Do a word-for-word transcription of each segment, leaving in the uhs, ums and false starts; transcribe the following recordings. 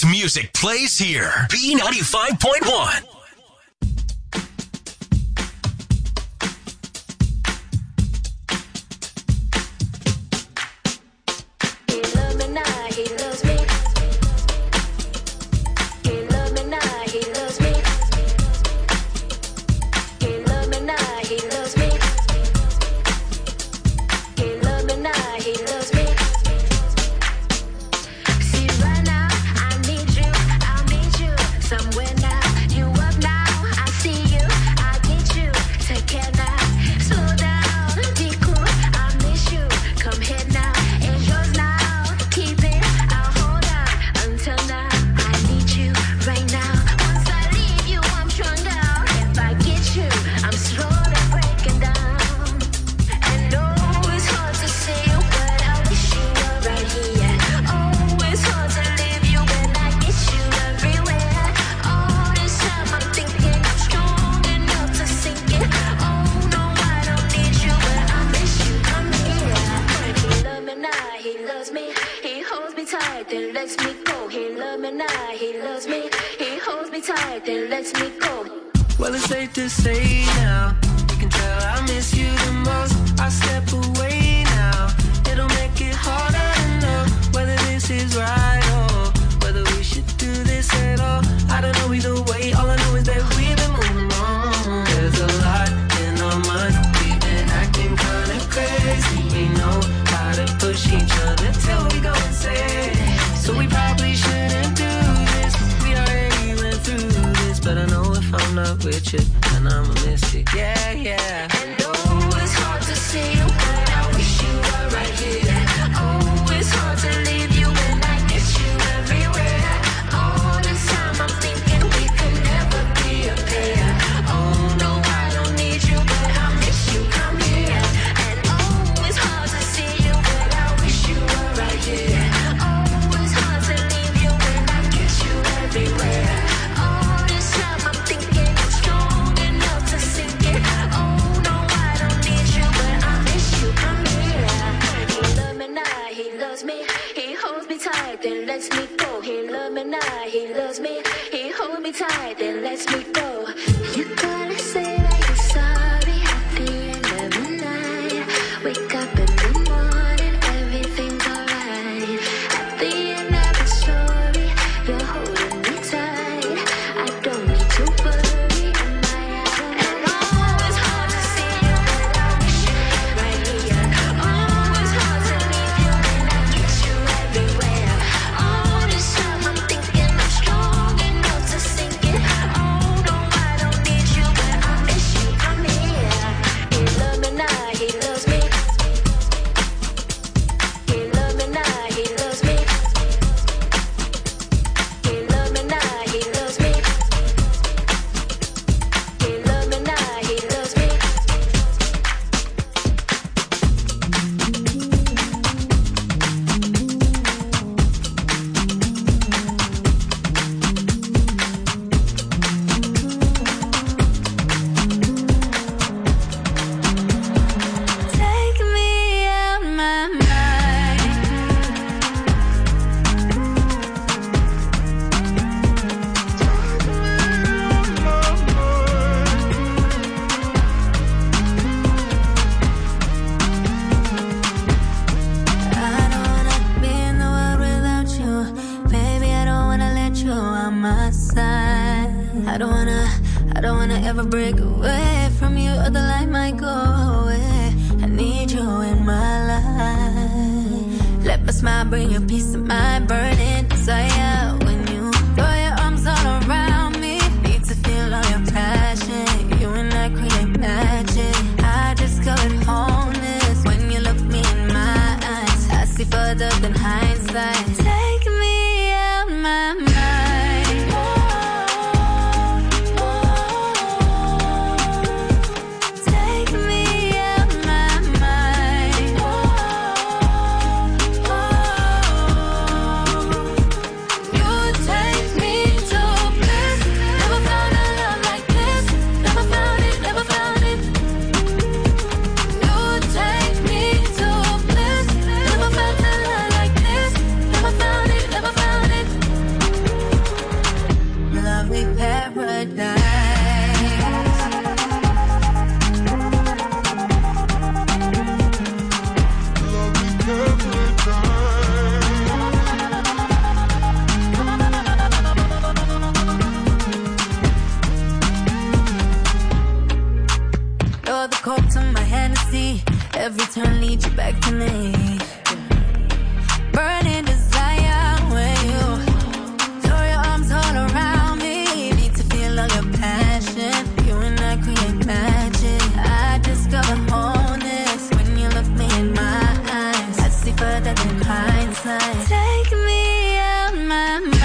music plays here. B ninety-five point one. paradise. You're the coke to my Hennessy. Every turn leads you back to me. Burning desire when you throw your arms all around me. Need to feel all your passion. You and I create magic. I discover wholeness when you look me in my eyes. I see further than hindsight. Take me out my mind.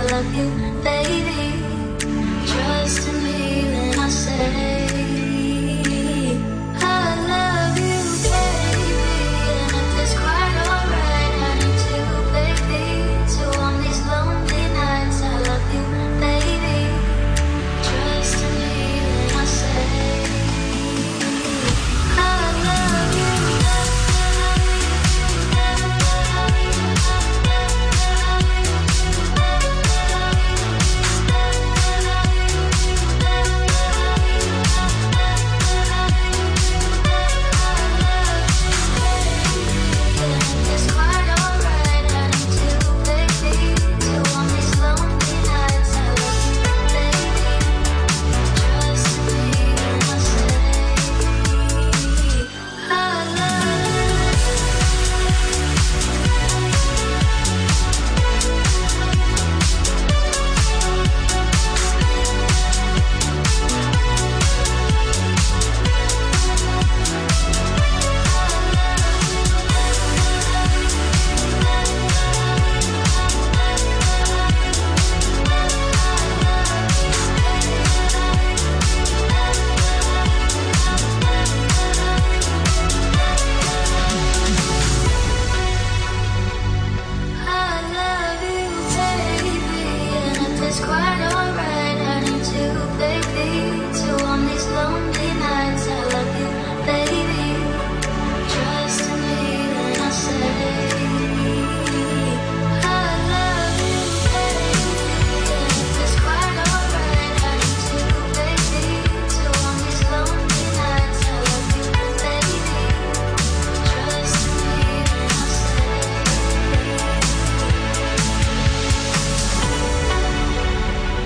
love you, baby. Trust in me when I say I love you, baby. And if it's quite alright, I need you, baby. So on these lonely nights, I love you, baby. Trust in me when I say I love you. It's quite alright, I need you, baby. So on these lonely nights, I love you, baby. Trust me when I say I love you. I love you, baby. And if it's quite alright, I need you, baby. So on these lonely nights, I love you, baby. Trust in me when I say I love you, baby. And if it's quite alright, I need you, baby. So on these lonely nights, I love you, baby. Trust in me when I say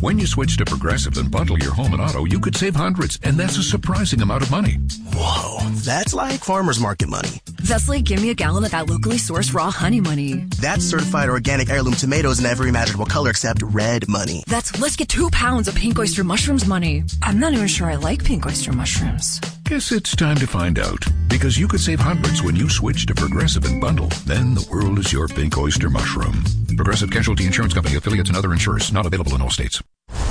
When you switch to Progressive and bundle your home and auto, you could save hundreds, and that's a surprising amount of money. Whoa, that's like farmer's market money. That's like give me a gallon of that locally sourced raw honey money. That's certified organic heirloom tomatoes in every imaginable color except red money. That's let's get two pounds of pink oyster mushrooms money. I'm not even sure I like pink oyster mushrooms. Guess it's time to find out, because you could save hundreds when you switch to Progressive and bundle. Then the world is your pink oyster mushroom. Progressive Casualty Insurance Company, affiliates, and other insurers. Not available in all states.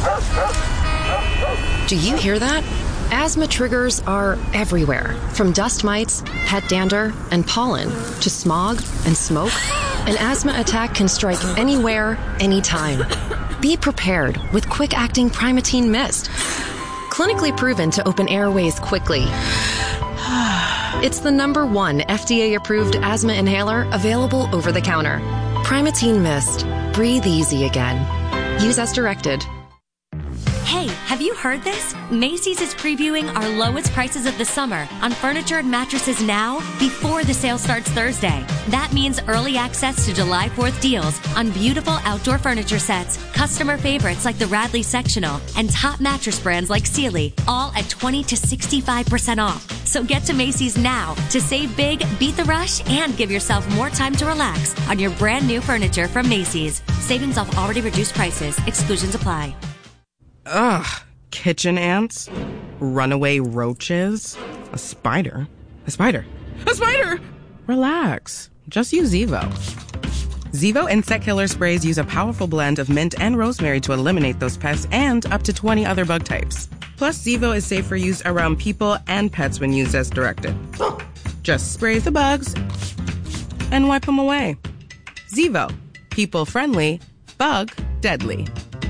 Do you hear that? Asthma triggers are everywhere, from dust mites, pet dander, and pollen, to smog and smoke. An asthma attack can strike anywhere, anytime. Be prepared with quick-acting Primatene Mist. Clinically proven to open airways quickly. It's the number one F D A-approved asthma inhaler available over the counter. Primatene Mist. Breathe easy again. Use as directed. Hey, have you heard this? Macy's is previewing our lowest prices of the summer on furniture and mattresses now before the sale starts Thursday. That means early access to July fourth deals on beautiful outdoor furniture sets, customer favorites like the Radley Sectional, and top mattress brands like Sealy, all at twenty to sixty-five percent off. So get to Macy's now to save big, beat the rush, and give yourself more time to relax on your brand new furniture from Macy's. Savings off already reduced prices. Exclusions apply. Ugh, kitchen ants, runaway roaches, a spider, a spider, a spider! Relax, just use Zevo. Zevo insect killer sprays use a powerful blend of mint and rosemary to eliminate those pests and up to twenty other bug types. Plus, Zevo is safe for use around people and pets when used as directed. Just spray the bugs and wipe them away. Zevo, people friendly, bug deadly.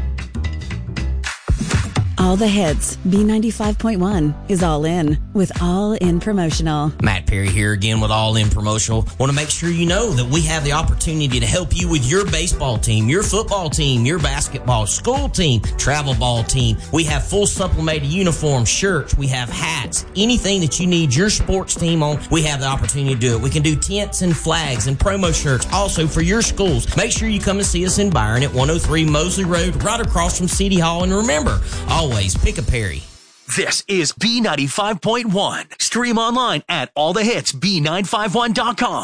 All the hits. B ninety-five point one is all in with All In Promotional. Matt Perry here again with All In Promotional. Want to make sure you know that we have the opportunity to help you with your baseball team, your football team, your basketball, school team, travel ball team. We have full supplemented uniforms, shirts, we have hats, anything that you need your sports team on, we have the opportunity to do it. We can do tents and flags and promo shirts also for your schools. Make sure you come and see us in Byron at one oh three Mosley Road, right across from City Hall. And remember, always Always pick a Perry. This is B ninety-five point one. Stream online at all the hits B nine five one dot com.